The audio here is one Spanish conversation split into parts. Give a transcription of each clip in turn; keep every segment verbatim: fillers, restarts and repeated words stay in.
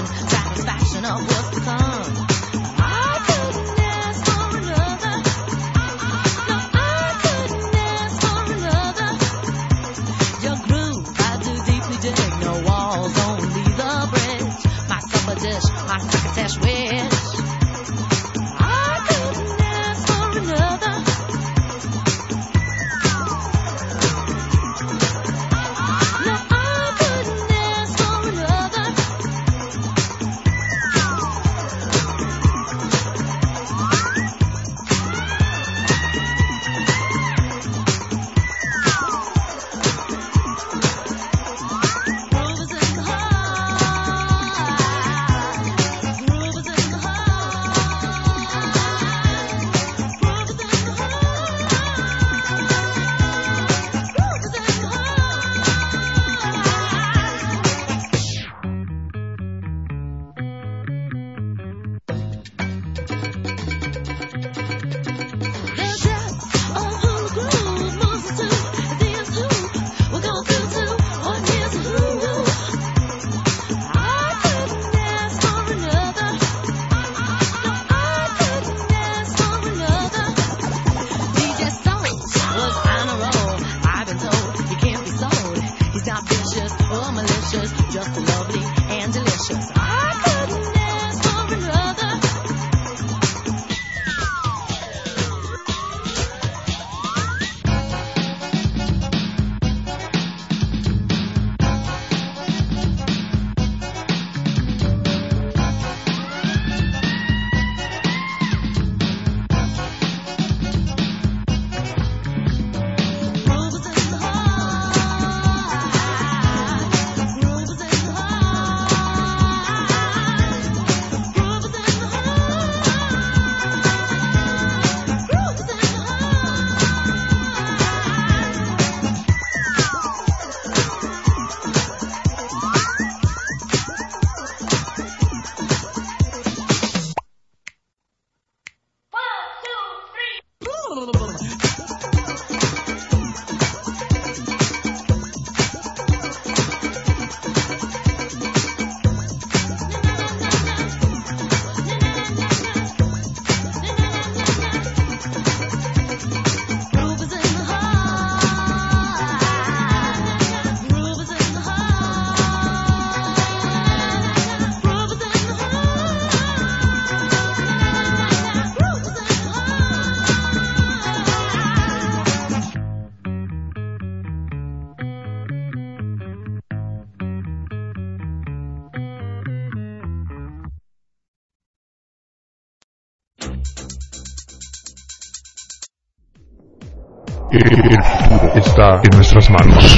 El futuro está en nuestras manos.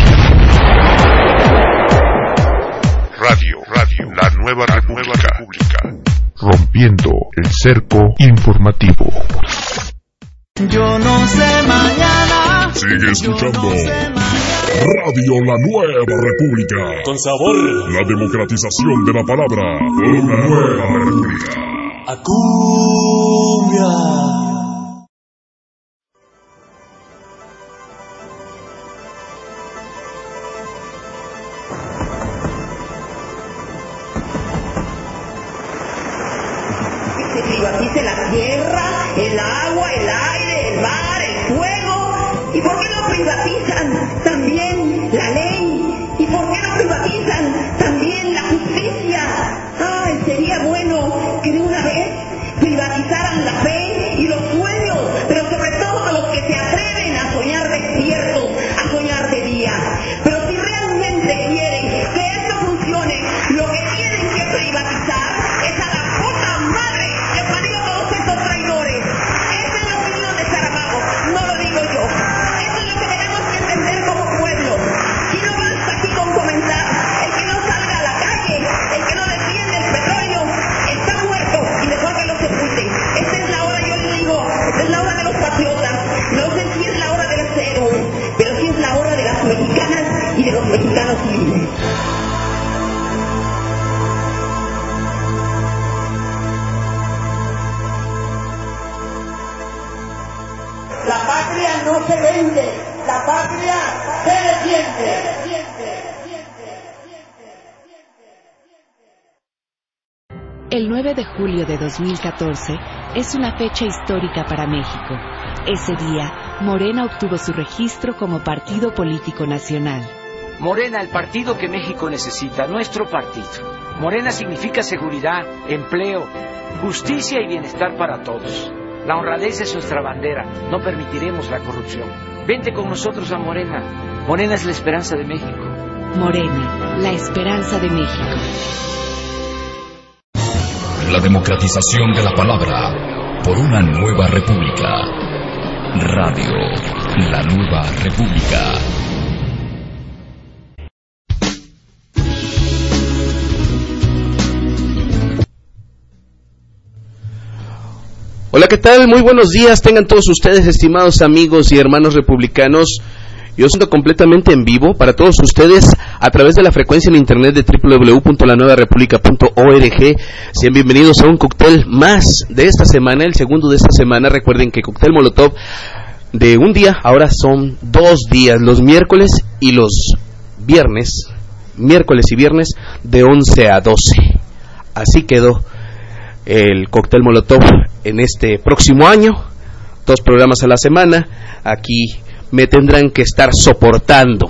Radio, radio, la nueva república, república. Rompiendo el cerco informativo. Yo no sé mañana. Sigue escuchando No sé Radio La Nueva República. Con sabor. La democratización de la palabra. Una nueva república. A cumbia. Se privatice la tierra, el agua, el aire, el mar, el fuego. ¿Y por qué no privatizan también la ley? ¿Y por qué no privatizan también la justicia? Ay, sería bueno que de una vez privatizaran la fe y los sueños, pero sobre todo a los que se atreven a soñar despiertos, a soñar de día. Pero si realmente quieren que esto funcione, lo que tienen que privatizar es a la puta madre que parió a todos estos traidores. Esa es la opinión de Saramago, no lo digo yo. Eso es lo que tenemos que entender como pueblo. Y no basta aquí con comentar. El que no salga a la calle, el que no defiende el petróleo, está muerto y mejor que lo sepulte. Esta es la hora, yo les digo, esta es la hora de los patriotas. No sé si es la hora de los héroes, pero sí es la hora de las mexicanas y de los mexicanos libres. La patria no se vende, la patria se defiende. El nueve de julio de dos mil catorce es una fecha histórica para México. Ese día, Morena obtuvo su registro como partido político nacional. Morena, el partido que México necesita, nuestro partido. Morena significa seguridad, empleo, justicia y bienestar para todos. La honradez es nuestra bandera, no permitiremos la corrupción. Vente con nosotros a Morena. Morena es la esperanza de México. Morena, la esperanza de México. La democratización de la palabra por una nueva república. Radio, la nueva república. Hola, ¿qué tal? Muy buenos días, tengan todos ustedes, estimados amigos y hermanos republicanos. Yo siento completamente en vivo para todos ustedes a través de la frecuencia en internet de doble u doble u doble u punto la nueva república punto org. Sean bienvenidos a un cóctel más de esta semana, el segundo de esta semana. Recuerden que Cóctel Molotov de un día, ahora son dos días, los miércoles y los viernes, miércoles y viernes de once a doce. Así quedó el Cóctel Molotov en este próximo año, dos programas a la semana. Aquí me tendrán que estar soportando.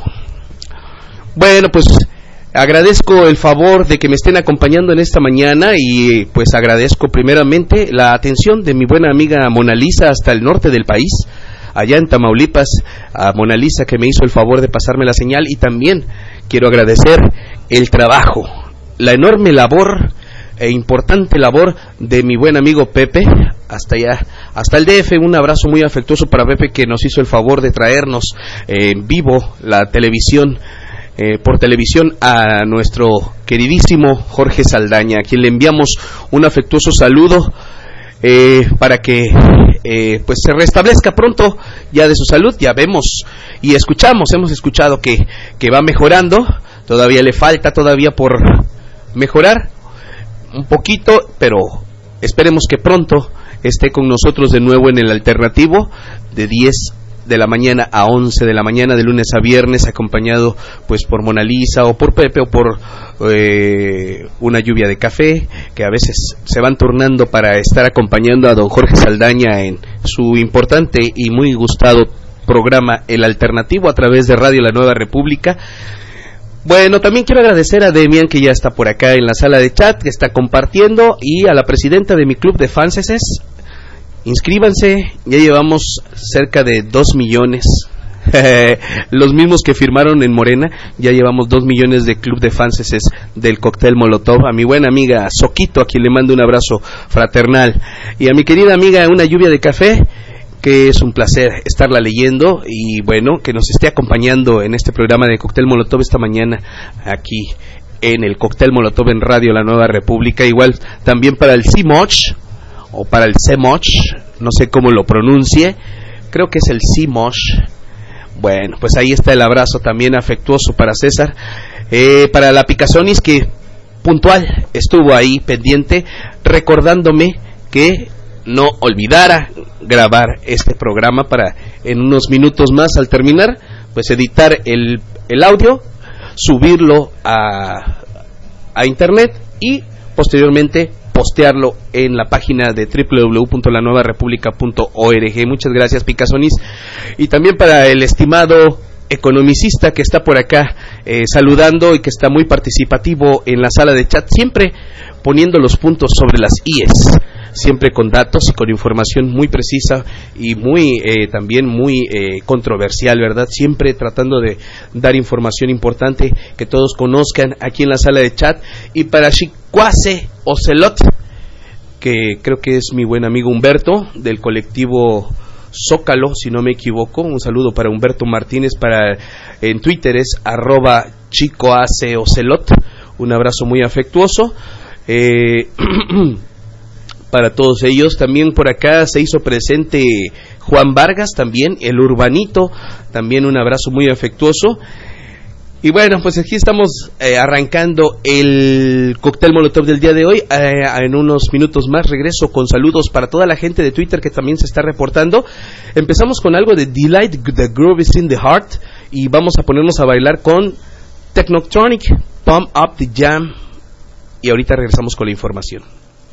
Bueno, pues agradezco el favor de que me estén acompañando en esta mañana y pues agradezco primeramente la atención de mi buena amiga Mona Lisa hasta el norte del país, allá en Tamaulipas, a Mona Lisa que me hizo el favor de pasarme la señal, y también quiero agradecer el trabajo, la enorme labor e importante labor de mi buen amigo Pepe, hasta allá, hasta el D F. Un abrazo muy afectuoso para Pepe, que nos hizo el favor de traernos eh, en vivo la televisión, eh, por televisión, a nuestro queridísimo Jorge Saldaña, a quien le enviamos un afectuoso saludo eh, para que eh, pues se restablezca pronto ya de su salud. Ya vemos y escuchamos, hemos escuchado que, que va mejorando, todavía le falta todavía por mejorar un poquito, pero esperemos que pronto esté con nosotros de nuevo en el alternativo de diez de la mañana a once de la mañana, de lunes a viernes, acompañado pues por Mona Lisa o por Pepe o por eh, una lluvia de café, que a veces se van turnando para estar acompañando a don Jorge Saldaña en su importante y muy gustado programa El Alternativo a través de Radio La Nueva República. Bueno, también quiero agradecer a Demian, que ya está por acá en la sala de chat, que está compartiendo, y a la presidenta de mi club de fanses. Inscríbanse, ya llevamos cerca de dos millones, los mismos que firmaron en Morena. Ya llevamos dos millones de club de fanses del Cóctel Molotov. A mi buena amiga Soquito, a quien le mando un abrazo fraternal, y a mi querida amiga Una Lluvia de Café, que es un placer estarla leyendo, y bueno, que nos esté acompañando en este programa de Cóctel Molotov esta mañana aquí en el Cóctel Molotov en Radio La Nueva República. Igual también para el C-Moch o para el C-Moch, no sé cómo lo pronuncie, creo que es el C-Moch. Bueno, pues ahí está el abrazo también afectuoso para César, eh, para la Picasonis, que puntual estuvo ahí pendiente recordándome que no olvidara grabar este programa para en unos minutos más, al terminar, pues editar el, el audio, subirlo a, a internet y posteriormente postearlo en la página de doble u doble u doble u punto la nueva república punto org. Muchas gracias, Picasonis. Y también para el estimado economicista que está por acá eh, saludando, y que está muy participativo en la sala de chat, siempre poniendo los puntos sobre las íes, siempre con datos y con información muy precisa y muy eh, también muy eh, controversial, ¿verdad? Siempre tratando de dar información importante que todos conozcan aquí en la sala de chat. Y para Chicuase Ocelot, que creo que es mi buen amigo Humberto del colectivo Zócalo, si no me equivoco, un saludo para Humberto Martínez, para en Twitter es arroba chicoaceocelot, un abrazo muy afectuoso. eh, para todos ellos. También por acá se hizo presente Juan Vargas, también el Urbanito, también un abrazo muy afectuoso. Y bueno, pues aquí estamos eh, arrancando el Cóctel Molotov del día de hoy. Eh, en unos minutos más regreso con saludos para toda la gente de Twitter que también se está reportando. Empezamos con algo de Delight, The Groove is in the Heart, y vamos a ponernos a bailar con Technotronic, Pump Up the Jam, y ahorita regresamos con la información.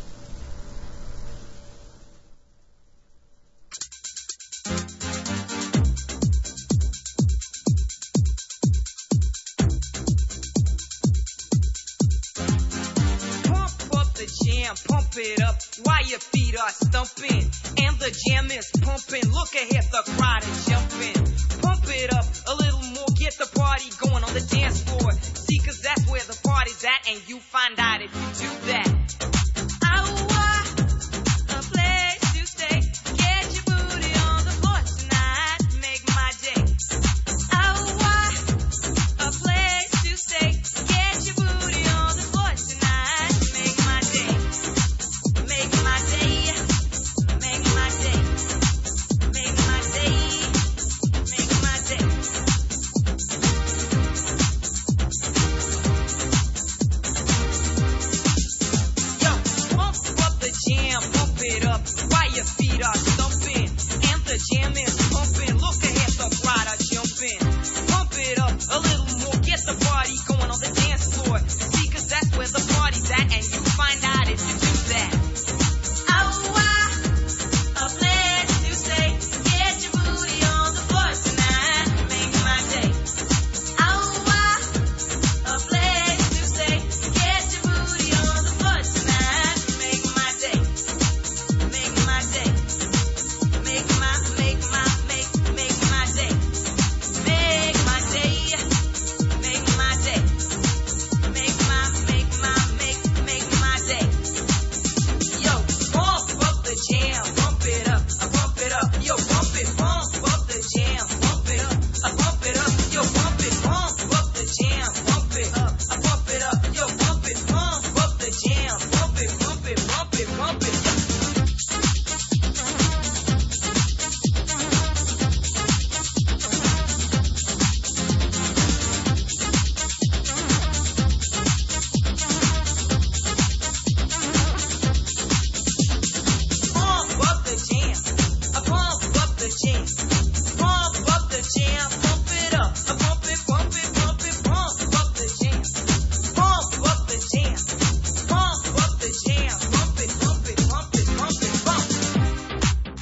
jam, pump it up while your feet are stumping. And the jam is pumping, look ahead, the crowd is jumping. Pump it up a little more, get the party going on the dance floor. See, cause that's where the party's at, and you find out if you do that. Oh, what a place to stay. Get your booty on the floor tonight, make my day. Oh, what a place to stay. Get your booty on the floor tonight, make my day. Make my day. Make my day. Make my day. Make my day. Yo, pump up the jam, pump it up while your feet are stumping. And the jam is pumping, look ahead, the crowd are jumping. Pump it up a little more, get the party going on the dance floor. See, cause that's where the party's at, and you find out if you do that. Oh, wow, a place to stay. Get your booty on the floor tonight, make my day. Oh, wow, a place to stay. Get your booty on the floor tonight, make my day. Make my day. Make my, make my, make, make my day. Make my day. Make my day. Make my, make my, make, make my day. Yo, pump up the jam, pump it up, I pump it up. Yo, pump it, pump up the jam, pump it up, I pump it up. Yo, pump it, pump up the jam, pump it up, I pump it up. Yo, pump it, pump up the jam, pump it, pump it, pump it, pump it. Pump up the jam, I pump up the jam, pump up the jam, pump it up, I pump it, pump it, pump it, pump up the jam, pump up the jam, pump up the jam, pump it, pump it, pump it, pump it, pump.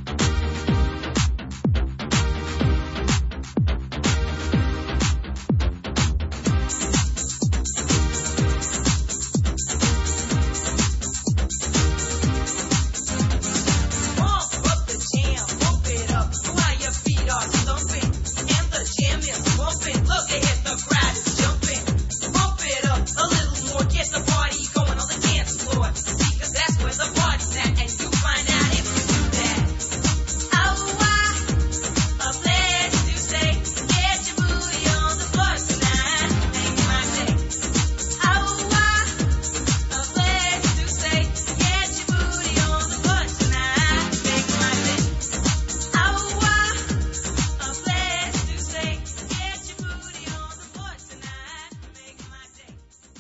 Pump up the jam, pump it up while your feet are stumping. And the jam is pumping, look ahead, the crowd is jumping. Pump it up a little more, get the party going on the dance floor. See, cause that's where the party's at, and you find out if you do that. Oh, wow, a place to stay. Get your booty on the floor tonight, make my day. Oh, wow, a place to stay. Get your booty on the floor tonight, make my day. Oh, wow, a place to stay. Get your booty on the floor tonight, make my day.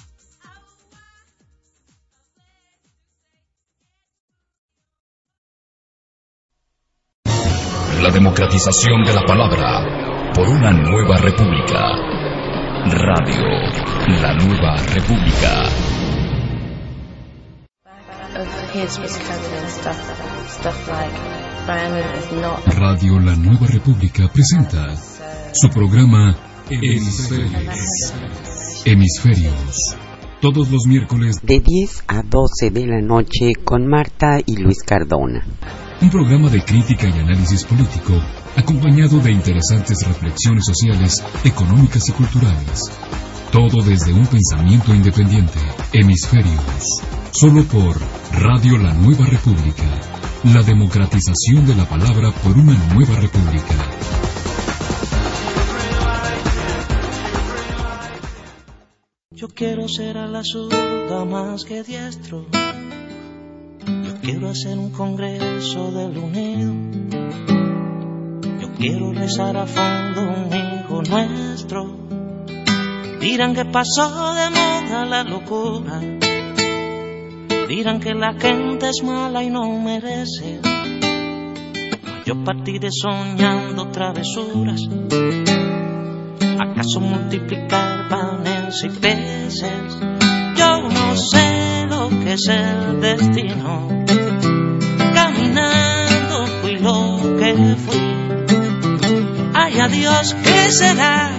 La democratización de la palabra por una nueva república. Radio La Nueva República. Of his was covered in stuff, stuff like Brandon is not. Radio La Nueva República presenta su programa Hemisferios. Hemisferios. Todos los miércoles de diez a doce de la noche con Marta y Luis Cardona. Un programa de crítica y análisis político acompañado de interesantes reflexiones sociales, económicas y culturales. Todo desde un pensamiento independiente. Hemisferios. Solo por Radio La Nueva República. La democratización de la palabra por una nueva república. Yo quiero ser a la zurda más que diestro. Yo quiero hacer un congreso del unido. Yo quiero rezar a fondo un hijo nuestro. Dirán que pasó de moda la locura. Dirán que la gente es mala y no merece. Yo partiré soñando travesuras. ¿Acaso multiplicar panes y peces? Yo no sé lo que es el destino. Caminando fui lo que fui. Ay, adiós, ¿qué será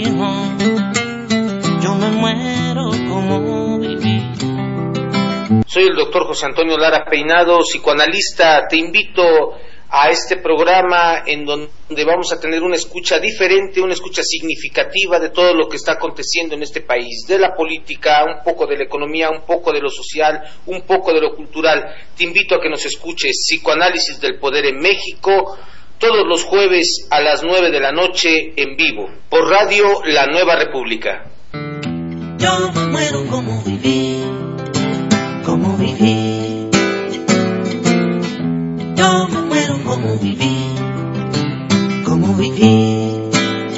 divino? Yo me muero como viví. Soy el doctor José Antonio Lara Peinado, psicoanalista. Te invito a este programa en donde vamos a tener una escucha diferente, una escucha significativa de todo lo que está aconteciendo en este país, de la política, un poco de la economía, un poco de lo social, un poco de lo cultural. Te invito a que nos escuches Psicoanálisis del Poder en México, todos los jueves a las nueve de la noche en vivo, por Radio La Nueva República. Yo me muero como viví, como viví. Yo me muero como viví, como viví.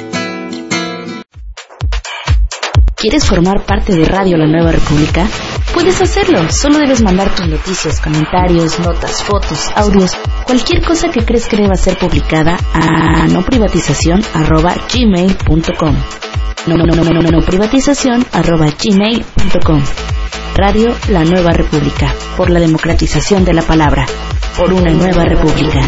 ¿Quieres formar parte de Radio La Nueva República? Puedes hacerlo, solo debes mandar tus noticias, comentarios, notas, fotos, audios, cualquier cosa que crees que deba ser publicada a noprivatización arroba gmail punto com. No, no, no, no, no, no, no, privatización arroba gmail punto com. Radio La Nueva República, por la democratización de la palabra, por una nueva república.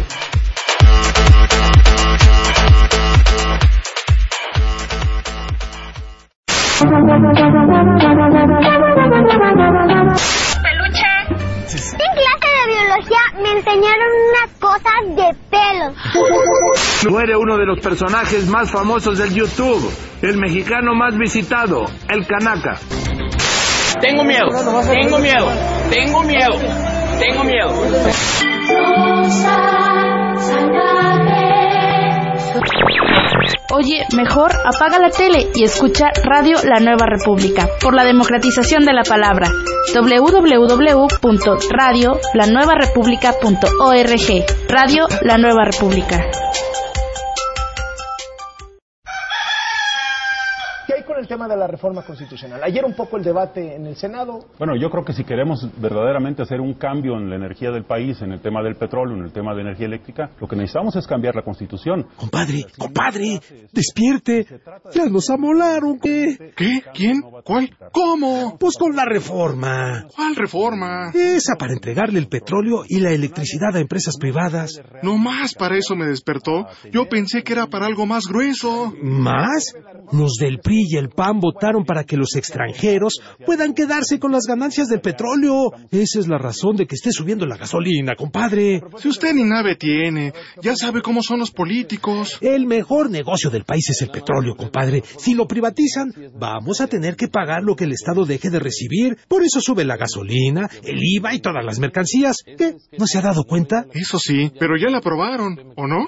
Peluche. En clase de biología me enseñaron unas cosas de pelos. Muere uno de los personajes más famosos del YouTube, el mexicano más visitado, el Canaca. Tengo miedo, tengo miedo, tengo miedo, tengo miedo. Oye, mejor apaga la tele y escucha Radio La Nueva República, por la democratización de la palabra. doble u doble u doble u punto radio la nueva república punto org. Radio La Nueva República. El tema de la reforma constitucional. Ayer un poco el debate en el Senado. Bueno, yo creo que si queremos verdaderamente hacer un cambio en la energía del país, en el tema del petróleo, en el tema de energía eléctrica, lo que necesitamos es cambiar la Constitución. Compadre, compadre, despierte. Ya nos amolaron. ¿Qué? ¿Qué? ¿Quién? ¿Cuál? ¿Cómo? Pues con la reforma. ¿Cuál reforma? Esa para entregarle el petróleo y la electricidad a empresas privadas. No más para eso me despertó. Yo pensé que era para algo más grueso. ¿Más? Los del P R I y el P A N votaron para que los extranjeros puedan quedarse con las ganancias del petróleo. Esa es la razón de que esté subiendo la gasolina, compadre. Si usted ni nave tiene, ya sabe cómo son los políticos. El mejor negocio del país es el petróleo, compadre. Si lo privatizan, vamos a tener que pagar lo que el Estado deje de recibir. Por eso sube la gasolina, el I V A y todas las mercancías. ¿Qué? ¿No se ha dado cuenta? Eso sí, pero ya la aprobaron, ¿o no?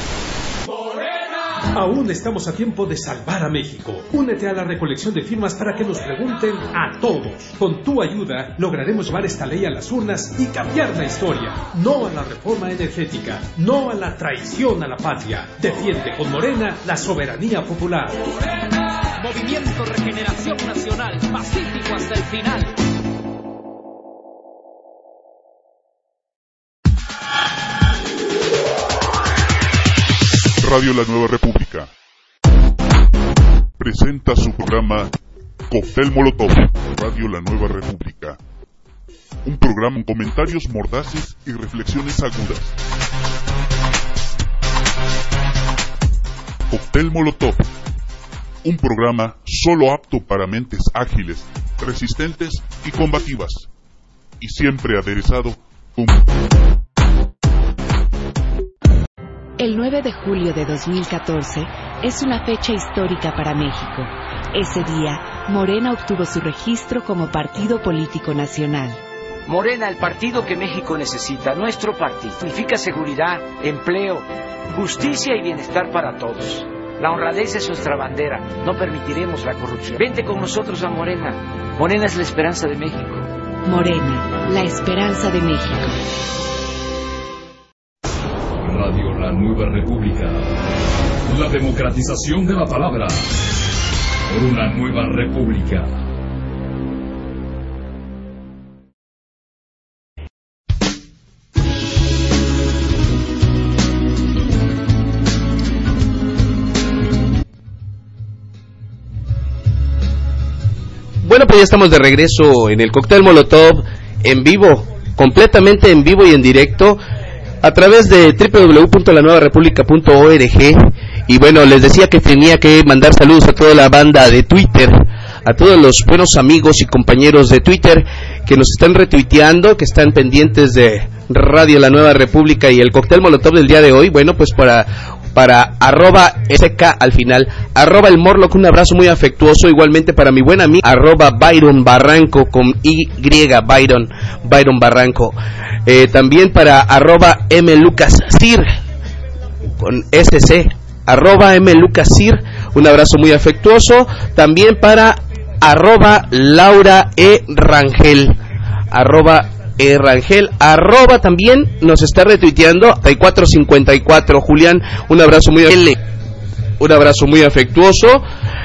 Aún estamos a tiempo de salvar a México. Únete a la recolección de firmas para que nos pregunten a todos. Con tu ayuda lograremos llevar esta ley a las urnas y cambiar la historia. No a la reforma energética, no a la traición a la patria. Defiende con Morena la soberanía popular. Morena, Movimiento Regeneración Nacional, pacífico hasta el final. Radio La Nueva República presenta su programa Cóctel Molotov. Radio La Nueva República, un programa con comentarios mordaces y reflexiones agudas. Cóctel Molotov, un programa solo apto para mentes ágiles, resistentes y combativas, y siempre aderezado con... El nueve de julio de dos mil catorce es una fecha histórica para México. Ese día, Morena obtuvo su registro como partido político nacional. Morena, el partido que México necesita, nuestro partido. Significa seguridad, empleo, justicia y bienestar para todos. La honradez es nuestra bandera. No permitiremos la corrupción. Vente con nosotros a Morena. Morena es la esperanza de México. Morena, la esperanza de México. Radio La Nueva República. La democratización de la palabra. Por una nueva república. Bueno, pues ya estamos de regreso en el Cóctel Molotov, en vivo, completamente en vivo y en directo. a través de doble u doble u doble u punto la nueva república punto org. Y bueno, les decía que tenía que mandar saludos a toda la banda de Twitter, a todos los buenos amigos y compañeros de Twitter que nos están retuiteando, que están pendientes de Radio La Nueva República y el cóctel molotov del día de hoy. Bueno, pues para para arroba sk al final, arroba el Morlock, un abrazo muy afectuoso, igualmente para mi buen amigo, arroba Byron Barranco, con Y, Byron, Byron Barranco, eh, también para arroba M Lucas Sir, con S C, arroba M Lucas Sir, un abrazo muy afectuoso, también para arroba Laura E Rangel, arroba E Rangel, arroba también nos está retuiteando treinta y cuatro cincuenta y cuatro, Julián, un abrazo muy L, un abrazo muy afectuoso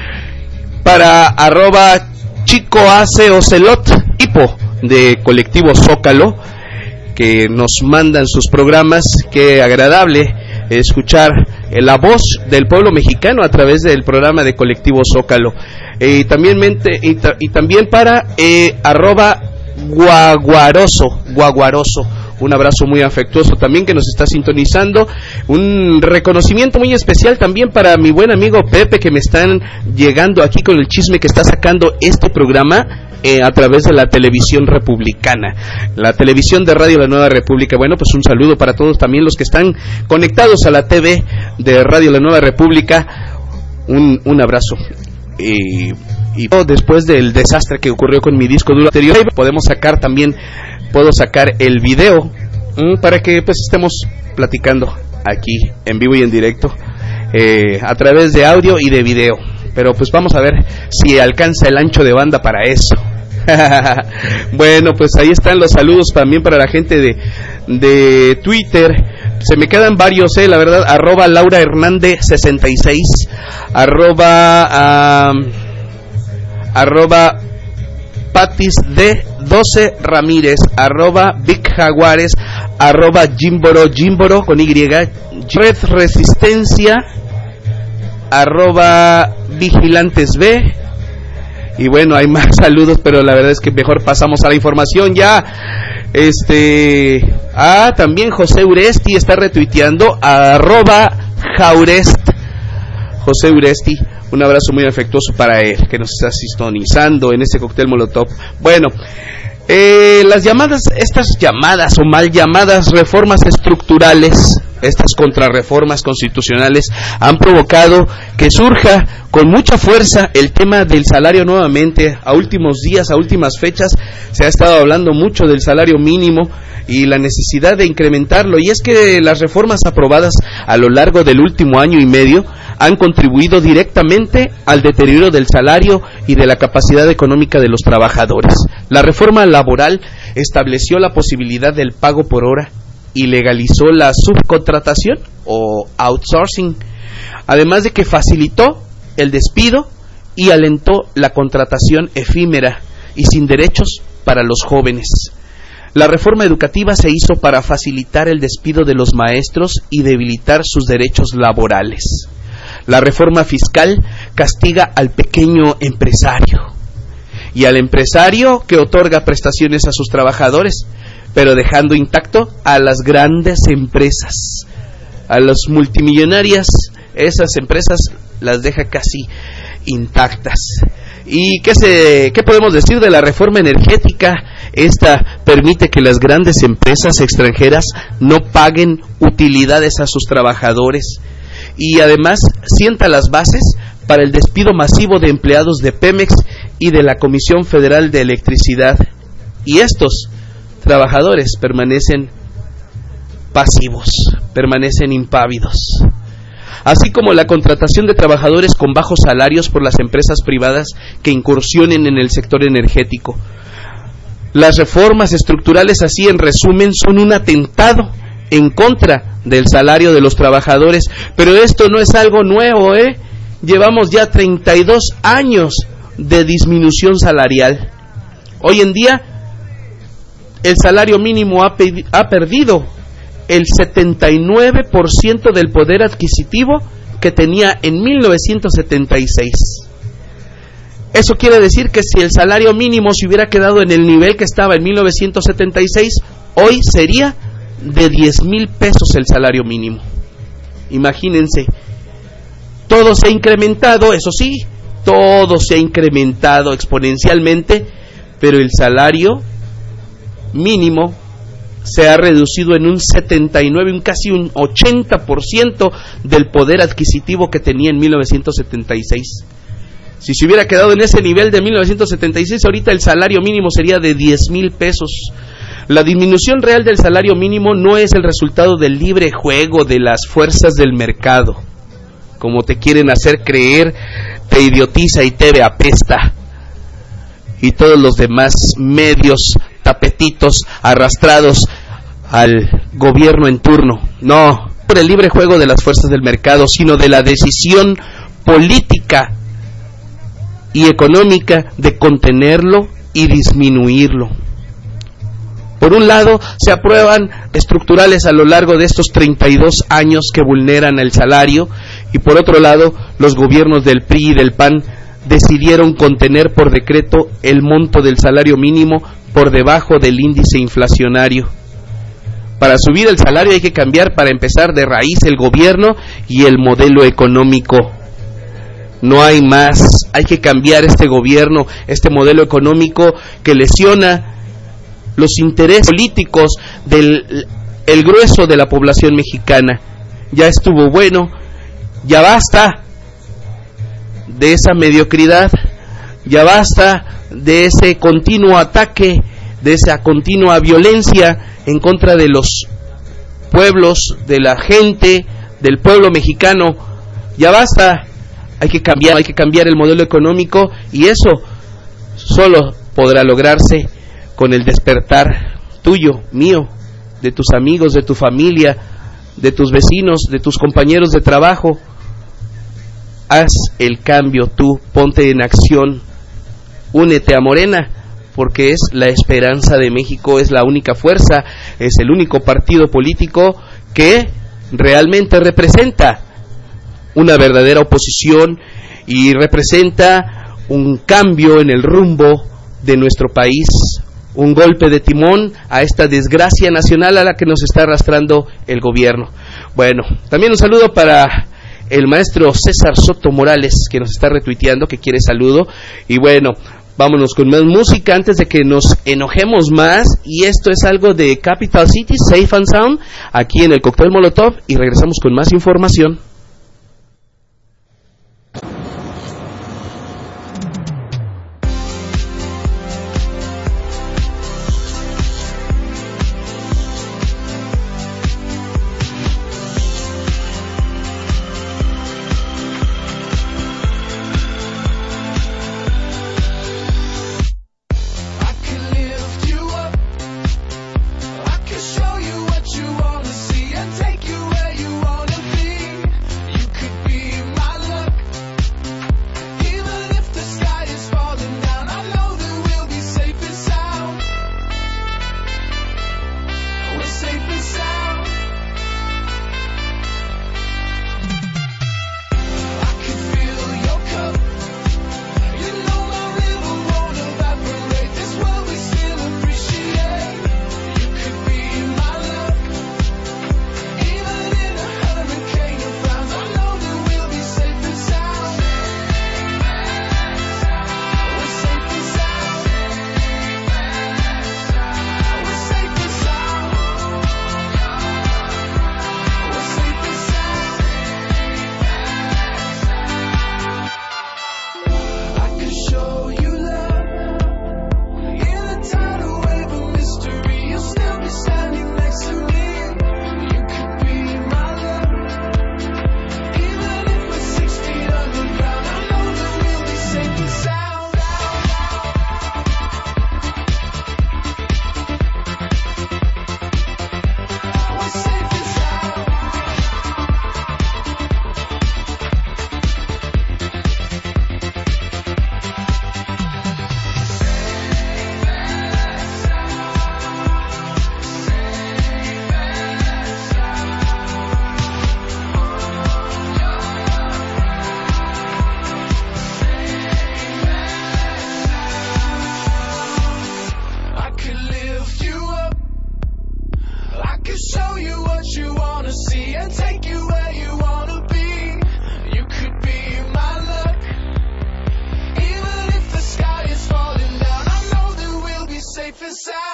para arroba Chico Ace Ocelot, tipo de Colectivo Zócalo, que nos mandan sus programas. Qué agradable escuchar eh, la voz del pueblo mexicano a través del programa de Colectivo Zócalo. Eh, también mente, y, ta, y también para eh, arroba Guaguaroso, Guaguaroso, un abrazo muy afectuoso también que nos está sintonizando. Un reconocimiento muy especial también para mi buen amigo Pepe, que me están llegando aquí con el chisme que está sacando este programa eh, a través de la televisión republicana, la televisión de Radio La Nueva República. Bueno, pues un saludo para todos también los que están conectados a la T V de Radio La Nueva República. Un, un abrazo. Eh, y después del desastre que ocurrió con mi disco duro anterior, podemos sacar también, puedo sacar el video mmm, para que pues estemos platicando aquí en vivo y en directo eh, a través de audio y de video. Pero pues vamos a ver si alcanza el ancho de banda para eso. Bueno, pues ahí están los saludos también para la gente de, de Twitter. Se me quedan varios, eh, la verdad. Arroba Laura Hernández sesenta y seis, arroba uh, arroba Patis de doce Ramírez, arroba Vic Jaguares, arroba Jimboro, Jimboro con Y, Red Resistencia, arroba Vigilantes B. Y bueno, hay más saludos, pero la verdad es que mejor pasamos a la información ya. Este, ah, también José Uresti está retuiteando, arroba Jaurest, José Uresti, un abrazo muy afectuoso para él, que nos está sintonizando en este cóctel molotov. Bueno, eh, las llamadas, estas llamadas o mal llamadas reformas estructurales, estas contrarreformas constitucionales, han provocado que surja con mucha fuerza el tema del salario nuevamente. A últimos días, a últimas fechas, se ha estado hablando mucho del salario mínimo y la necesidad de incrementarlo, y es que las reformas aprobadas a lo largo del último año y medio han contribuido directamente al deterioro del salario y de la capacidad económica de los trabajadores. La reforma laboral estableció la posibilidad del pago por hora y legalizó la subcontratación o outsourcing, además de que facilitó el despido y alentó la contratación efímera y sin derechos para los jóvenes. La reforma educativa se hizo para facilitar el despido de los maestros y debilitar sus derechos laborales. La reforma fiscal castiga al pequeño empresario y al empresario que otorga prestaciones a sus trabajadores, pero dejando intacto a las grandes empresas, a las multimillonarias. Esas empresas las deja casi intactas. ¿Y qué se, qué podemos decir de la reforma energética? Esta permite que las grandes empresas extranjeras no paguen utilidades a sus trabajadores y además sienta las bases para el despido masivo de empleados de Pemex y de la Comisión Federal de Electricidad. Y estos trabajadores permanecen pasivos, permanecen impávidos. Así como la contratación de trabajadores con bajos salarios por las empresas privadas que incursionen en el sector energético. Las reformas estructurales, así en resumen, son un atentado en contra del salario de los trabajadores, pero esto no es algo nuevo, ¿eh? Llevamos ya treinta y dos años de disminución salarial. Hoy en día, el salario mínimo ha, pe- ha perdido el setenta y nueve por ciento del poder adquisitivo que tenía en mil novecientos setenta y seis. Eso quiere decir que si el salario mínimo se hubiera quedado en el nivel que estaba en mil novecientos setenta y seis, hoy sería de diez mil pesos el salario mínimo. Imagínense, todo se ha incrementado, eso sí, todo se ha incrementado exponencialmente, pero el salario mínimo se ha reducido en un setenta y nueve, un casi un ochenta por ciento del poder adquisitivo que tenía en mil novecientos setenta y seis. Si se hubiera quedado en ese nivel de mil novecientos setenta y seis, ahorita el salario mínimo sería de diez mil pesos. La disminución real del salario mínimo no es el resultado del libre juego de las fuerzas del mercado, como te quieren hacer creer, te idiotiza y te apesta, y todos los demás medios tapetitos arrastrados al gobierno en turno. No, por el libre juego de las fuerzas del mercado, sino de la decisión política y económica de contenerlo y disminuirlo. Por un lado, se aprueban estructurales a lo largo de estos treinta y dos años que vulneran el salario, y por otro lado, los gobiernos del P R I y del P A N decidieron contener por decreto el monto del salario mínimo por debajo del índice inflacionario. Para subir el salario hay que cambiar, para empezar, de raíz el gobierno y el modelo económico. No hay más, hay que cambiar este gobierno, este modelo económico que lesiona los intereses políticos del el grueso de la población mexicana. Ya estuvo bueno, ya basta de esa mediocridad, ya basta de ese continuo ataque, de esa continua violencia en contra de los pueblos, de la gente, del pueblo mexicano. Ya basta, hay que cambiar, hay que cambiar el modelo económico, y eso solo podrá lograrse con el despertar tuyo, mío, de tus amigos, de tu familia, de tus vecinos, de tus compañeros de trabajo. Haz el cambio tú, ponte en acción, únete a Morena, porque es la esperanza de México, es la única fuerza, es el único partido político que realmente representa una verdadera oposición y representa un cambio en el rumbo de nuestro país, un golpe de timón a esta desgracia nacional a la que nos está arrastrando el gobierno. Bueno, también un saludo para el maestro César Soto Morales, que nos está retuiteando, que quiere saludo. Y bueno, vámonos con más música antes de que nos enojemos más, y esto es algo de Capital City, Safe and Sound, aquí en el Cóctel Molotov, y regresamos con más información. Show you what you wanna see and take you where you wanna be.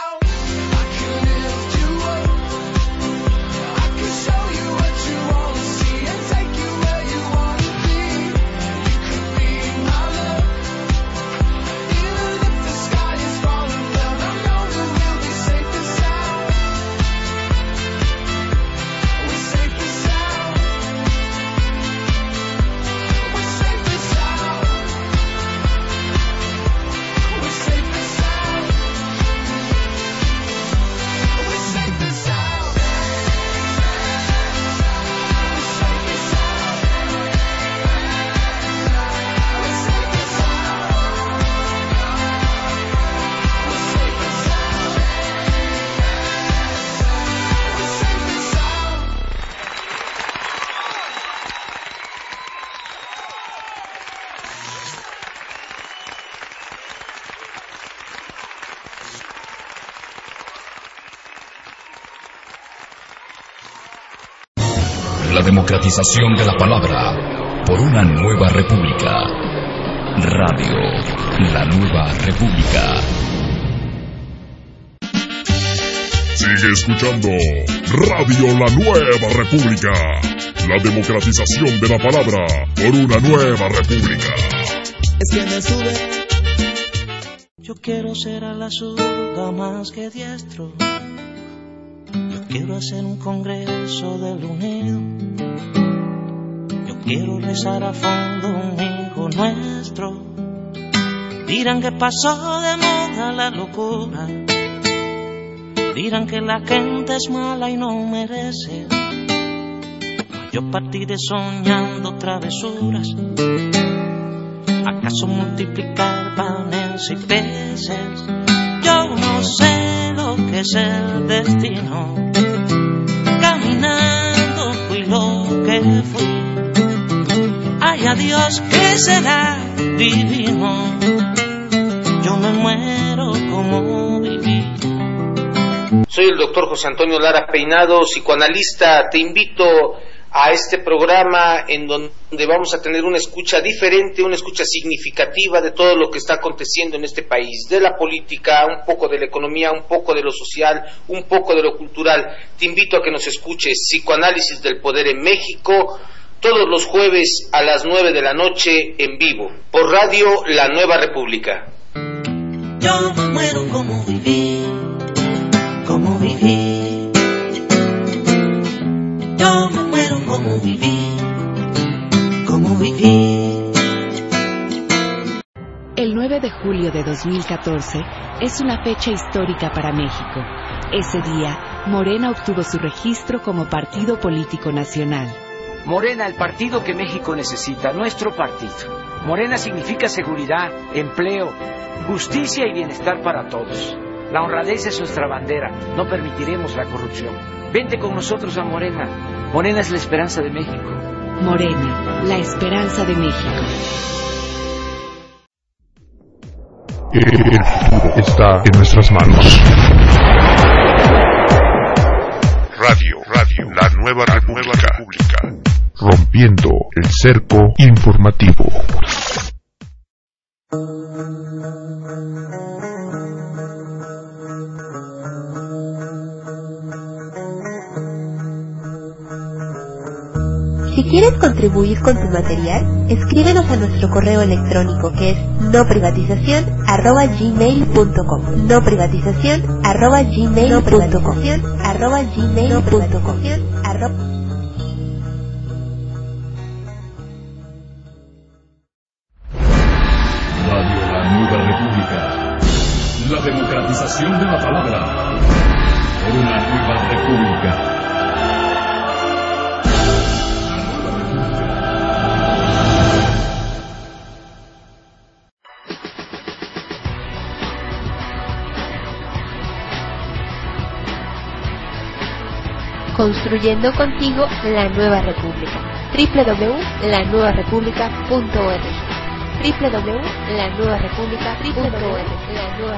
La democratización de la palabra por una nueva república. Radio La Nueva República. Sigue escuchando Radio La Nueva República. La democratización de la palabra por una nueva república. Es que me sube. Yo quiero ser a la zurda más que diestro. Yo quiero hacer un congreso del unido. Yo quiero rezar a fondo un hijo nuestro. Dirán que pasó de moda la locura. Dirán que la gente es mala y no merece. Yo partiré soñando travesuras. ¿Acaso multiplicar panes y peces? Yo no sé lo que es el destino. Caminando fui lo que fui. Ay, adiós, ¿qué será divino? Yo me muero como viví. Soy el doctor José Antonio Lara Peinado, psicoanalista. Te invito a este programa en donde vamos a tener una escucha diferente, una escucha significativa de todo lo que está aconteciendo en este país, de la política, un poco de la economía, un poco de lo social, un poco de lo cultural. Te invito a que nos escuches Psicoanálisis del Poder en México, todos los jueves a las nueve de la noche en vivo, por Radio La Nueva República. Yo me muero como viví, como viví. Yo me muero como viví, como viví. El nueve de julio de dos mil catorce es una fecha histórica para México. Ese día, Morena obtuvo su registro como partido político nacional. Morena, el partido que México necesita, nuestro partido. Morena significa seguridad, empleo, justicia y bienestar para todos. La honradez es nuestra bandera, no permitiremos la corrupción. Vente con nosotros a Morena. Morena es la esperanza de México. Morena, la esperanza de México. El futuro está en nuestras manos. Radio, Radio, la nueva, la nueva república. Rompiendo el cerco informativo. Si quieres contribuir con tu material, escríbenos a nuestro correo electrónico que es noprivatización arroba gmail punto com. noprivatización arroba gmail punto com. arroba gmail punto com. Radio La Nueva República. La democratización de la palabra por una nueva república. Construyendo contigo la nueva república. doble u doble u doble u punto la nueva república punto org. doble u doble u doble u punto la nueva república punto org. La nueva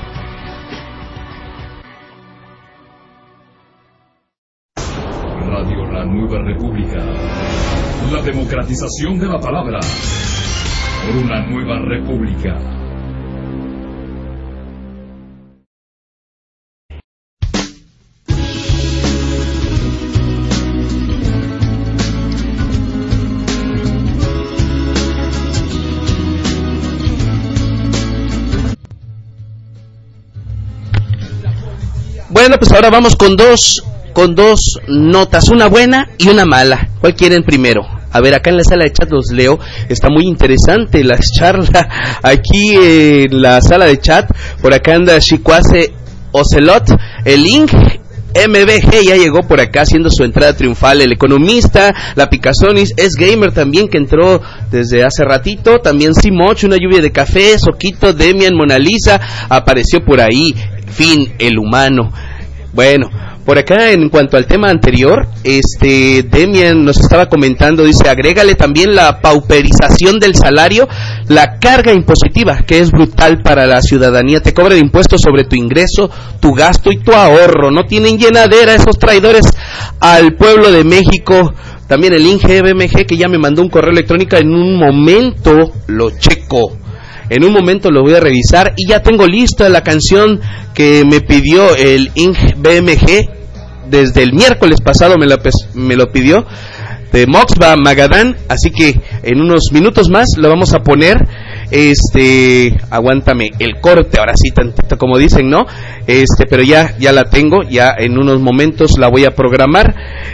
Radio La Nueva República. La democratización de la palabra por una nueva república. Bueno, pues ahora vamos con dos, con dos notas, una buena y una mala. ¿Cuál quieren primero? A ver, acá en la sala de chat los leo. Está muy interesante la charla aquí en la sala de chat. Por acá anda Chicuase Ocelot, el Inc. M B G ya llegó por acá haciendo su entrada triunfal. El Economista, la Picasonis, es Gamer también, que entró desde hace ratito. También Simoch, una lluvia de café. Soquito, Demian, Mona Lisa apareció por ahí. Fin, el humano. Bueno, por acá en cuanto al tema anterior, este Demian nos estaba comentando, dice, agrégale también la pauperización del salario, la carga impositiva, que es brutal para la ciudadanía. Te cobran impuestos sobre tu ingreso, tu gasto y tu ahorro. No tienen llenadera esos traidores al pueblo de México. También el Inge B M G, que ya me mandó un correo electrónico, en un momento lo checo. En un momento lo voy a revisar y ya tengo lista la canción que me pidió el Inge B M G. Desde el miércoles pasado me, la, me lo pidió, de Moxba Magadán, así que en unos minutos más lo vamos a poner. Este, aguántame el corte, ahora sí tantito como dicen, ¿no? Este, pero ya, ya la tengo, ya en unos momentos la voy a programar.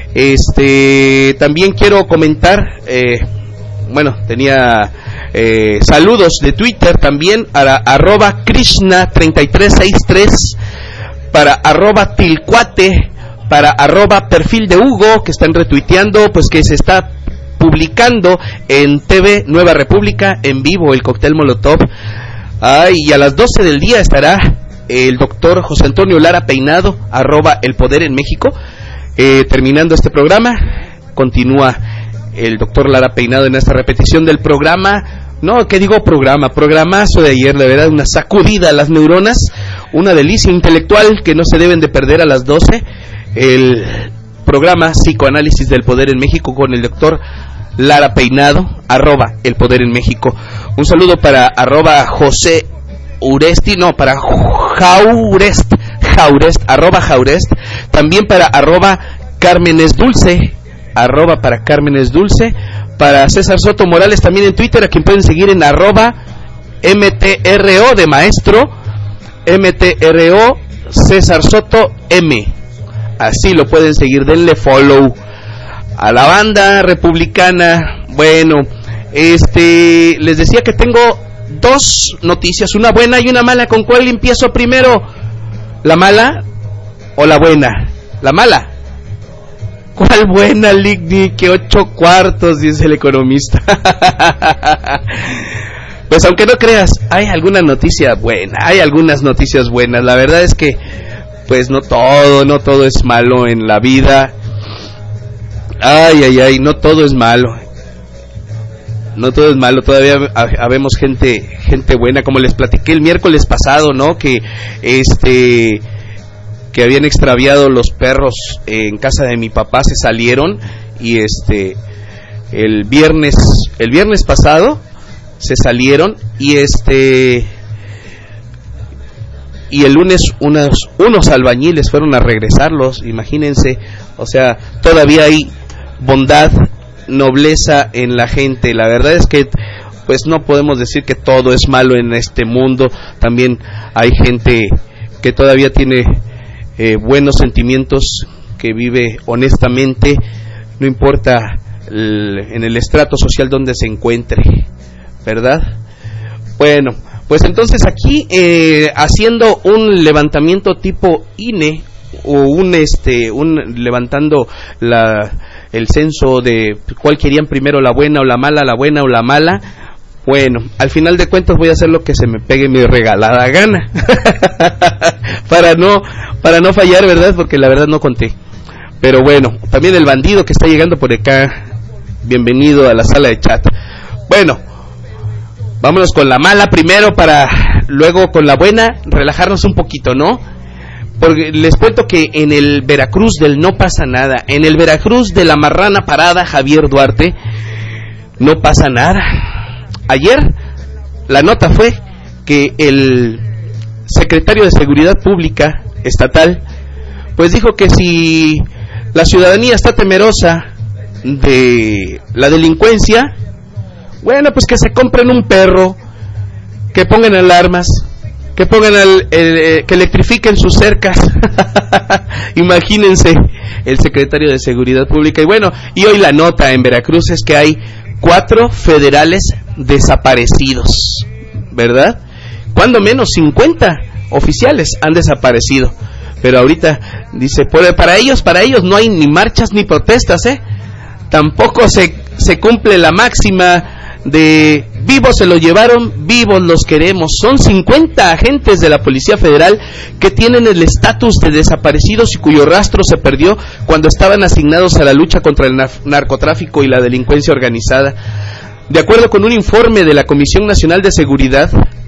Este, también quiero comentar, eh, bueno, tenía eh, saludos de Twitter también, a la, arroba Krishna treinta y tres sesenta y tres, para arroba Tilcuate, para arroba perfil de Hugo, que están retuiteando, pues que se está publicando en T V Nueva República en vivo el cóctel Molotov. Ay, y a las doce del día estará el doctor José Antonio Lara Peinado, arroba El Poder en México. Eh, terminando este programa, continúa el doctor Lara Peinado en esta repetición del programa. No, ¿qué digo programa? Programazo de ayer, de verdad, una sacudida a las neuronas, una delicia intelectual que no se deben de perder a las doce. El programa Psicoanálisis del Poder en México con el doctor Lara Peinado, arroba El Poder en México. Un saludo para arroba José Uresti, no, para Jaurest, Jaurest, arroba Jaurest. También para arroba Cármenes Dulce, arroba para Cármenes Dulce. Para César Soto Morales también en Twitter, a quien pueden seguir en arroba M T R O de maestro, M T R O César Soto M. Así lo pueden seguir, denle follow a la banda republicana. Bueno, este, les decía que tengo dos noticias, una buena y una mala. ¿Con cuál empiezo primero? ¿La mala o la buena? La mala. ¿Cuál buena, Ligny? Que ocho cuartos, dice el Economista. Pues aunque no creas, hay alguna noticia buena, hay algunas noticias buenas. La verdad es que pues no todo, no todo es malo en la vida. Ay, ay, ay, no todo es malo. No todo es malo, todavía habemos gente gente buena, como les platiqué el miércoles pasado, ¿no? Que este que habían extraviado los perros en casa de mi papá, se salieron y este el viernes el viernes pasado se salieron y este y el lunes unos, unos albañiles fueron a regresarlos, imagínense. O sea, todavía hay bondad, nobleza en la gente. La verdad es que pues no podemos decir que todo es malo en este mundo. También hay gente que todavía tiene eh, buenos sentimientos, que vive honestamente, no importa el, en el estrato social donde se encuentre, ¿verdad? Bueno, pues entonces aquí eh, haciendo un levantamiento tipo I N E o un este un levantando la el censo de cuál querían primero, la buena o la mala, la buena o la mala. Bueno, al final de cuentas voy a hacer lo que se me pegue mi regalada gana para no para no fallar, ¿verdad? Porque la verdad no conté. Pero bueno, también el bandido que está llegando por acá, bienvenido a la sala de chat. Bueno, vámonos con la mala primero para luego con la buena relajarnos un poquito, ¿no? Porque les cuento que en el Veracruz del no pasa nada, en el Veracruz de la marrana parada Javier Duarte, no pasa nada. Ayer la nota fue que el secretario de Seguridad Pública estatal pues dijo que si la ciudadanía está temerosa de la delincuencia, bueno, pues que se compren un perro, que pongan alarmas Que pongan al, el, eh, que electrifiquen sus cercas. Imagínense, el secretario de Seguridad Pública. Y bueno, y hoy la nota en Veracruz es que hay cuatro federales desaparecidos, ¿verdad? Cuando menos cincuenta oficiales han desaparecido. Pero ahorita dice, para ellos, para ellos no hay ni marchas ni protestas, ¿eh? Tampoco se, se cumple la máxima de vivos se lo llevaron, vivos los queremos. Son cincuenta agentes de la Policía Federal que tienen el estatus de desaparecidos y cuyo rastro se perdió cuando estaban asignados a la lucha contra el narcotráfico y la delincuencia organizada. De acuerdo con un informe de la Comisión Nacional de Seguridad,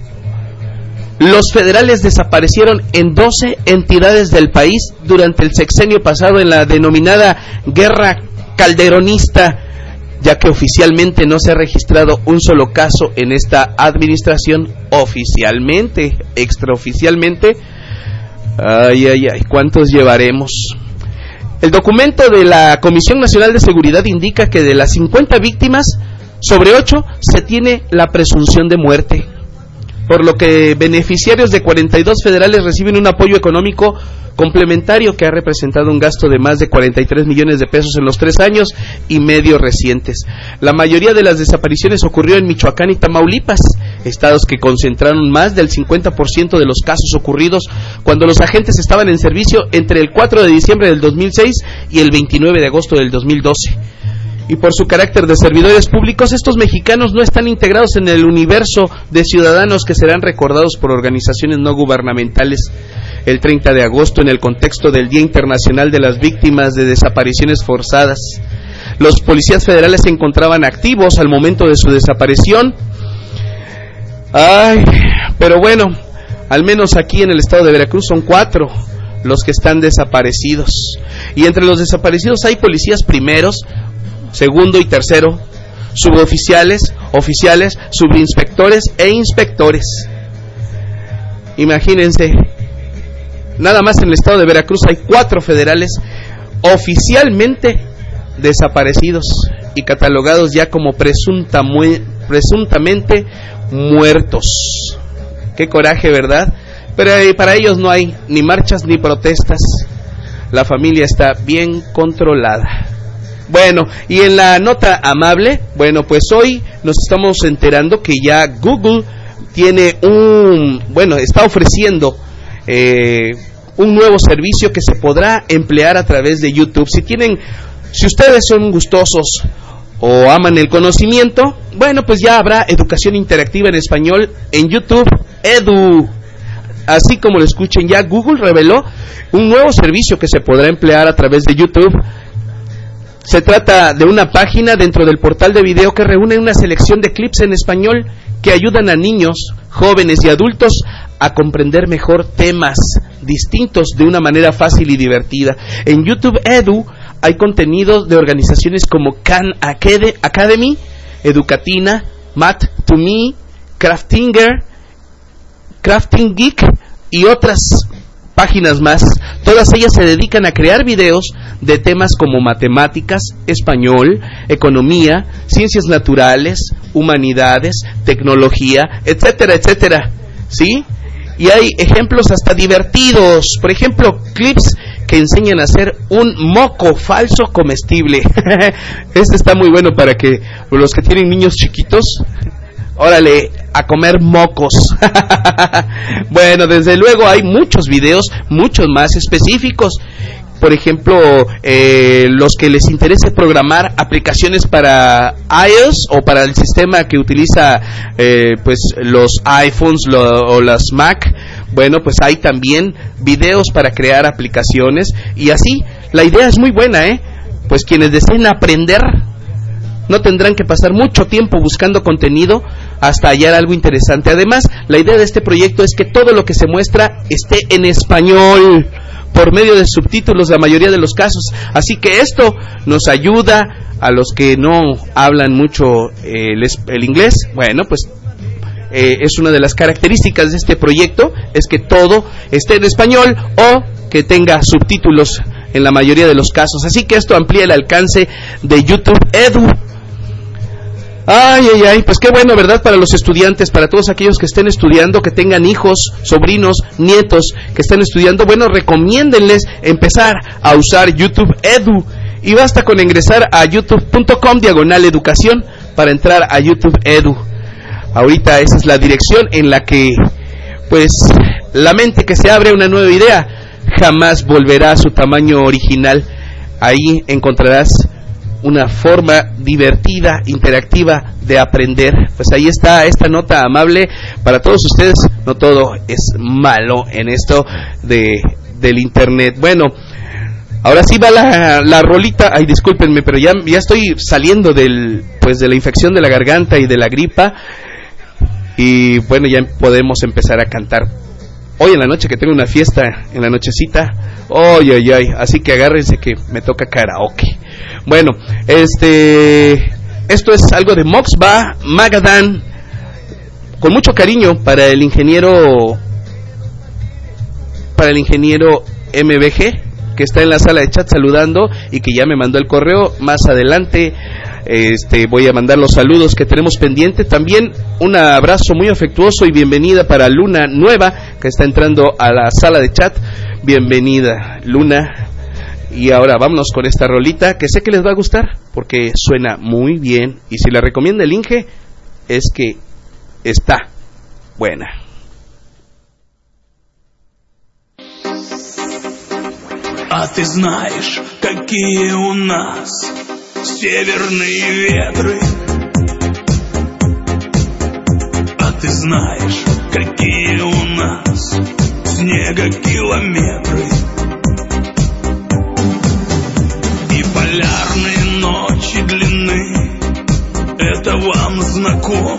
los federales desaparecieron en doce entidades del país durante el sexenio pasado en la denominada guerra calderonista, ya que oficialmente no se ha registrado un solo caso en esta administración. Oficialmente, extraoficialmente, ay, ay, ay, ¿cuántos llevaremos? El documento de la Comisión Nacional de Seguridad indica que de las cincuenta víctimas, sobre ocho se tiene la presunción de muerte, por lo que beneficiarios de cuarenta y dos federales reciben un apoyo económico complementario que ha representado un gasto de más de cuarenta y tres millones de pesos en los tres años y medio recientes. La mayoría de las desapariciones ocurrió en Michoacán y Tamaulipas, estados que concentraron más del cincuenta por ciento de los casos ocurridos cuando los agentes estaban en servicio entre el cuatro de diciembre del dos mil seis y el veintinueve de agosto del dos mil doce. Y por su carácter de servidores públicos, estos mexicanos no están integrados en el universo de ciudadanos que serán recordados por organizaciones no gubernamentales. El treinta de agosto, en el contexto del Día Internacional de las Víctimas de Desapariciones Forzadas, los policías federales se encontraban activos al momento de su desaparición. Ay, pero bueno, al menos aquí en el estado de Veracruz son cuatro los que están desaparecidos. Y entre los desaparecidos hay policías primeros, segundo y tercero, suboficiales, oficiales, subinspectores e inspectores. Imagínense, nada más en el estado de Veracruz hay cuatro federales oficialmente desaparecidos y catalogados ya como presunta mu- presuntamente muertos. Qué coraje, ¿verdad? Pero eh, para ellos no hay ni marchas ni protestas. La familia está bien controlada. Bueno, y en la nota amable, bueno, pues hoy nos estamos enterando que ya Google tiene un, bueno, está ofreciendo eh, un nuevo servicio que se podrá emplear a través de YouTube. Si tienen, si ustedes son gustosos o aman el conocimiento, bueno, pues ya habrá educación interactiva en español en YouTube Edu. Así como lo escuchen, ya Google reveló un nuevo servicio que se podrá emplear a través de YouTube. Se trata de una página dentro del portal de video que reúne una selección de clips en español que ayudan a niños, jóvenes y adultos a comprender mejor temas distintos de una manera fácil y divertida. En YouTube Edu hay contenidos de organizaciones como Khan Academy, Educatina, Math to Me, Craftinger, Crafting Geek y otras páginas más. Todas ellas se dedican a crear videos de temas como matemáticas, español, economía, ciencias naturales, humanidades, tecnología, etcétera, etcétera. ¿Sí? Y hay ejemplos hasta divertidos. Por ejemplo, clips que enseñan a hacer un moco falso comestible. Este está muy bueno para que los que tienen niños chiquitos, órale, a comer mocos. Bueno, desde luego hay muchos videos, muchos más específicos. Por ejemplo, eh, los que les interese programar aplicaciones para iOS o para el sistema que utiliza eh, pues los iPhones lo, o las Mac. Bueno, pues hay también videos para crear aplicaciones y así. La idea es muy buena, ¿eh? Pues quienes deseen aprender no tendrán que pasar mucho tiempo buscando contenido hasta hallar algo interesante. Además, la idea de este proyecto es que todo lo que se muestra esté en español, por medio de subtítulos la mayoría de los casos. Así que esto nos ayuda a los que no hablan mucho eh, el, el inglés. Bueno, pues eh, es una de las características de este proyecto, es que todo esté en español o que tenga subtítulos en la mayoría de los casos. Así que esto amplía el alcance de YouTube Edu. Ay, ay, ay, pues qué bueno, ¿verdad? Para los estudiantes, para todos aquellos que estén estudiando, que tengan hijos, sobrinos, nietos, que estén estudiando, bueno, recomiéndenles empezar a usar YouTube Edu. Y basta con ingresar a youtube punto com diagonal educación para entrar a YouTube Edu. Ahorita esa es la dirección en la que, pues, la mente que se abre a una nueva idea jamás volverá a su tamaño original. Ahí encontrarás una forma divertida, interactiva de aprender. Pues ahí está esta nota amable para todos ustedes. No todo es malo en esto de del internet. Bueno, ahora sí va la, la rolita. Ay, discúlpenme, pero ya, ya estoy saliendo del pues de la infección de la garganta y de la gripa. Y bueno, ya podemos empezar a cantar. Hoy en la noche que tengo una fiesta, en la nochecita. Ay, ay, ay. Así que agárrense que me toca karaoke. Bueno, este, esto es algo de Moxba Magadan, con mucho cariño para el ingeniero, para el ingeniero M B G, que está en la sala de chat saludando y que ya me mandó el correo. Más adelante, este, voy a mandar los saludos que tenemos pendiente. También un abrazo muy afectuoso y bienvenida para Luna Nueva, que está entrando a la sala de chat. Bienvenida, Luna. Y ahora vámonos con esta rolita que sé que les va a gustar porque suena muy bien. Y si la recomienda el Inge, es que está buena. А ты знаешь, какие у нас северные ветры? А ты знаешь, какие у нас снегокилометры? И полярные ночи длинны, это вам знакомо?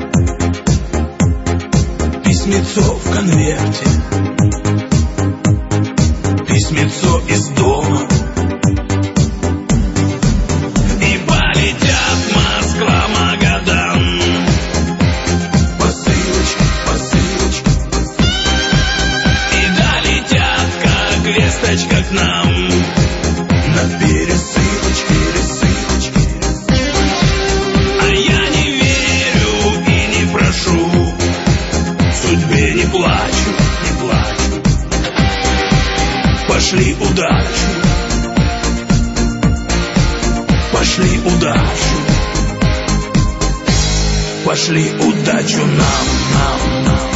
Письмецо в конверте, письмецо из дома. И полетят Москва, Магадан, посылочки, посылочки. И долетят, как весточка к нам, на пересылочке, пересылочке. А я не верю и не прошу, судьбе не плачу, не плачу. Пошли удачу, пошли удачу, пошли удачу нам, нам, нам.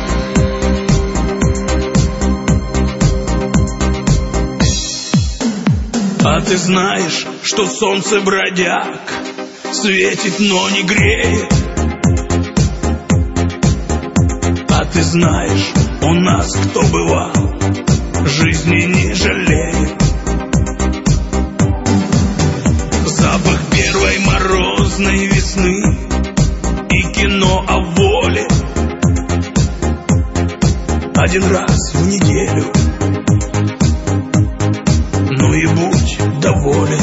А ты знаешь, что солнце бродяг светит, но не греет? А ты знаешь, у нас кто бывал, жизни не жалеет. Запах первой морозной весны и кино о воле. Один раз в неделю, ну и будь доволен.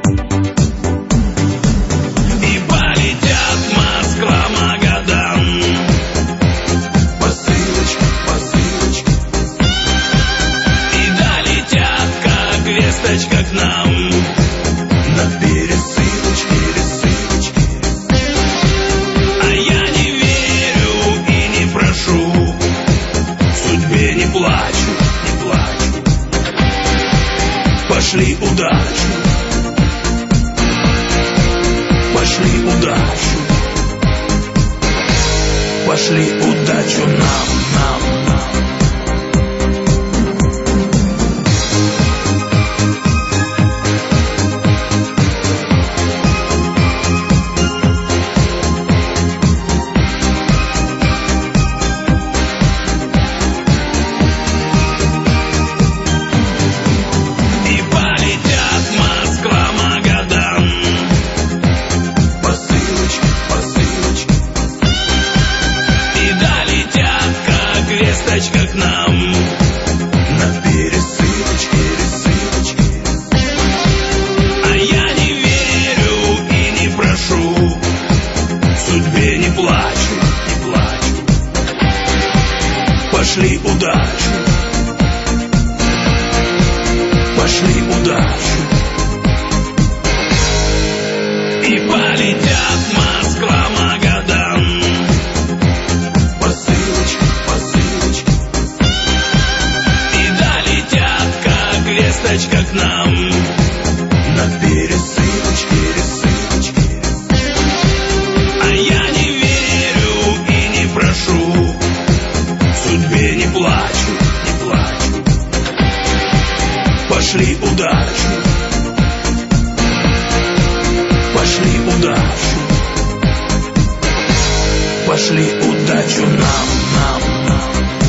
И полетят Москва, Магадан, посылочки, посылочки. Весточка к нам, на пересылочке, пересылочке. А я не верю и не прошу, судьбе не плачу, не плачу. Пошли удачу, пошли удачу, пошли удачу нам, нам, нам. местечко к нам на пересылочке, пересылочке. А я не верю и не прошу, судьбе не плачу, не плачу. Пошли удачу, пошли удачу, пошли удачу нам, нам, нам.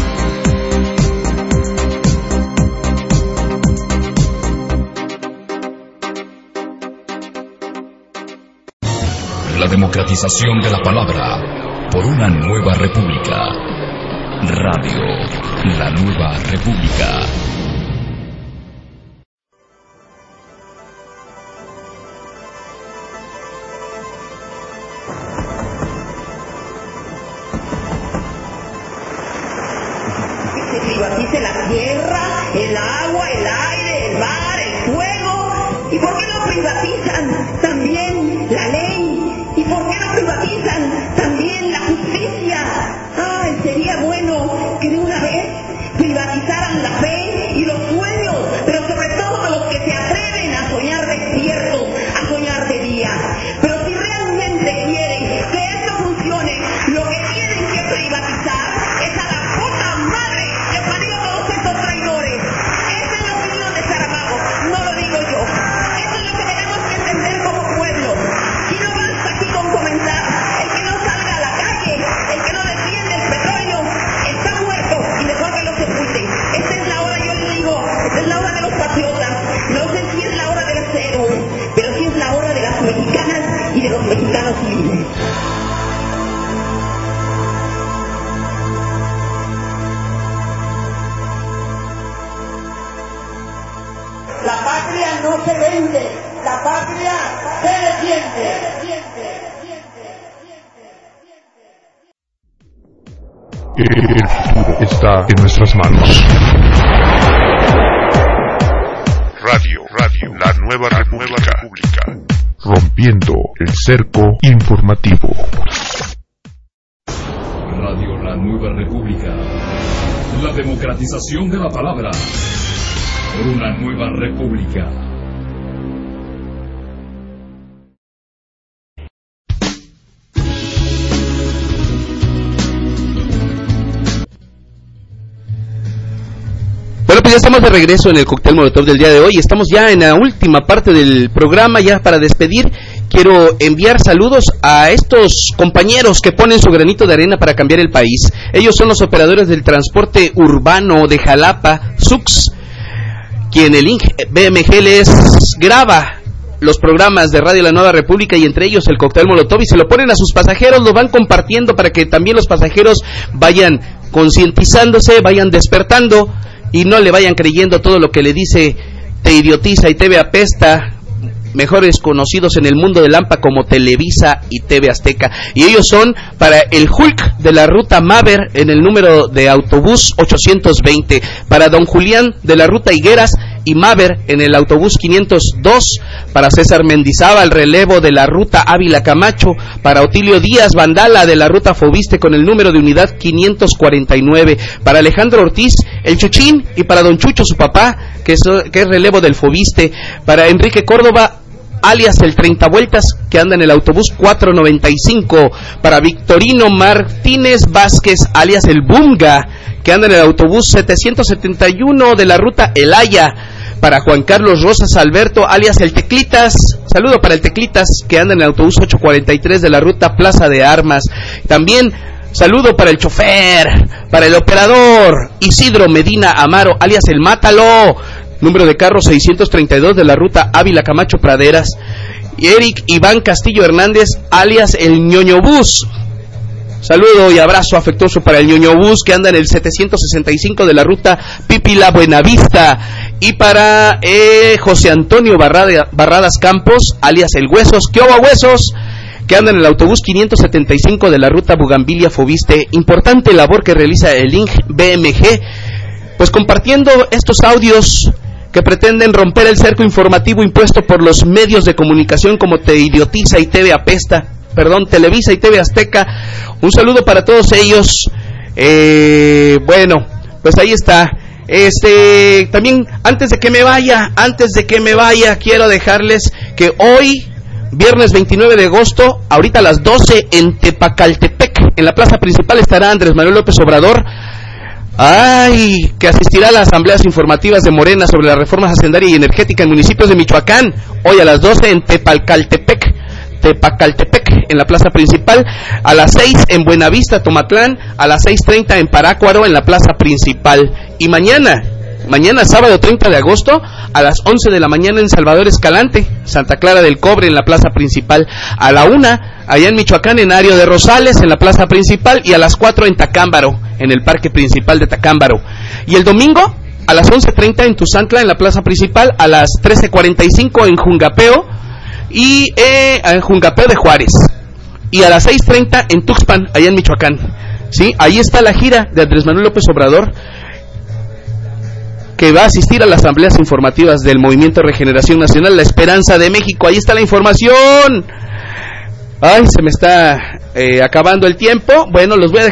La democratización de la palabra por una nueva república. Radio, la nueva república. Que se privatice la tierra, el agua, el aire, el mar, el fuego. ¿Y por qué no privatizan también la ley? ¿Y por qué no privatizan también la justicia? Ay, sería bueno que de una vez privatizaran la fe y los sueños, pero sobre todo a los que se atreven a soñar despiertos, a soñar de día. Pero si realmente quieren que esto funcione, lo que tienen que privatizar es a la puta madre que parió a todos estos traidores. Esa es la opinión de Saramago, no lo digo yo. Eso es lo que tenemos que entender como pueblo. Y no basta aquí con comentar. El que no salga a la calle, el que no defiende el petróleo, está muerto y mejor que lo sepulte. Esta es la hora, yo les digo, esta es la hora de los patriotas. No sé si es la hora de los héroes, pero sí es la hora de las mexicanas y de los mexicanos libres. La patria no se vende, la patria se defiende. El futuro está en nuestras manos. Radio, radio, la nueva república, república. Rompiendo el cerco informativo. Radio, la nueva república. La democratización de la palabra por una nueva república. Bueno, pues ya estamos de regreso en el Cóctel Molotov del día de hoy. Estamos ya en la última parte del programa, ya para despedir. Quiero enviar saludos a estos compañeros que ponen su granito de arena para cambiar el país. Ellos son los operadores del transporte urbano de Jalapa, S U X, quien el I N G B M G les graba los programas de Radio La Nueva República y entre ellos el Cóctel Molotov, y se lo ponen a sus pasajeros, lo van compartiendo para que también los pasajeros vayan concientizándose, vayan despertando y no le vayan creyendo todo lo que le dice Te Idiotiza y T V Apesta, mejores conocidos en el mundo del AMPA como Televisa y T V Azteca. Y ellos son para el Hulk de la ruta Maver en el número de autobús ochocientos veinte, para Don Julián de la ruta Higueras y Maver en el autobús quinientos dos, para César Mendizábal, relevo de la ruta Ávila Camacho, para Otilio Díaz Vandala de la ruta Fobiste con el número de unidad quinientos cuarenta y nueve, para Alejandro Ortiz el Chuchín y para Don Chucho su papá, que es, que es relevo del Fobiste, para Enrique Córdoba alias el treinta vueltas, que anda en el autobús cuatrocientos noventa y cinco, para Victorino Martínez Vázquez alias el Bunga, que anda en el autobús setecientos setenta y uno de la ruta Elaya, para Juan Carlos Rosas Alberto alias el Teclitas, saludo para el Teclitas, que anda en el autobús ochocientos cuarenta y tres de la ruta Plaza de Armas. También saludo para el chofer, para el operador Isidro Medina Amaro alias el Mátalo, número de carro seiscientos treinta y dos de la ruta Ávila Camacho Praderas, y Eric Iván Castillo Hernández alias el Ñoño Bus. Saludo y abrazo afectuoso para el Ñoño Bus, que anda en el setecientos sesenta y cinco de la ruta Pipila Buenavista, y para eh, José Antonio Barrada, Barradas Campos alias el Huesos, ¿qué oba Huesos?, que anda en el autobús quinientos setenta y cinco de la ruta Bugambilia Fobiste. Importante labor que realiza el I N G B M G, pues compartiendo estos audios que pretenden romper el cerco informativo impuesto por los medios de comunicación como Te Idiotiza y T V Apesta, perdón, Televisa y T V Azteca. Un saludo para todos ellos. Eh, bueno, pues ahí está. Este, también, antes de que me vaya, antes de que me vaya, quiero dejarles que hoy, viernes veintinueve de agosto, ahorita a las doce, en Tepacaltepec, en la plaza principal, estará Andrés Manuel López Obrador. Ay, que asistirá a las asambleas informativas de Morena sobre la reforma hacendaria y energética en municipios de Michoacán, hoy a las doce en Tepalcaltepec, Tepacaltepec, en la plaza principal, a las seis en Buenavista, Tomatlán, a las seis treinta en Parácuaro, en la plaza principal, y mañana, mañana sábado treinta de agosto, a las once de la mañana en Salvador Escalante, Santa Clara del Cobre, en la plaza principal, a la una, allá en Michoacán, en Ario de Rosales, en la plaza principal, y a las cuatro en Tacámbaro, en el parque principal de Tacámbaro, y el domingo, a las once treinta en Tuzantla, en la plaza principal, a las trece cuarenta y cinco en Jungapeo, y eh, en Jungapeo de Juárez, y a las seis treinta en Tuxpan, allá en Michoacán, ¿sí? Ahí está la gira de Andrés Manuel López Obrador, que va a asistir a las asambleas informativas del Movimiento Regeneración Nacional, La Esperanza de México. Ahí está la información. Ay, se me está eh, acabando el tiempo. Bueno, los voy a dejar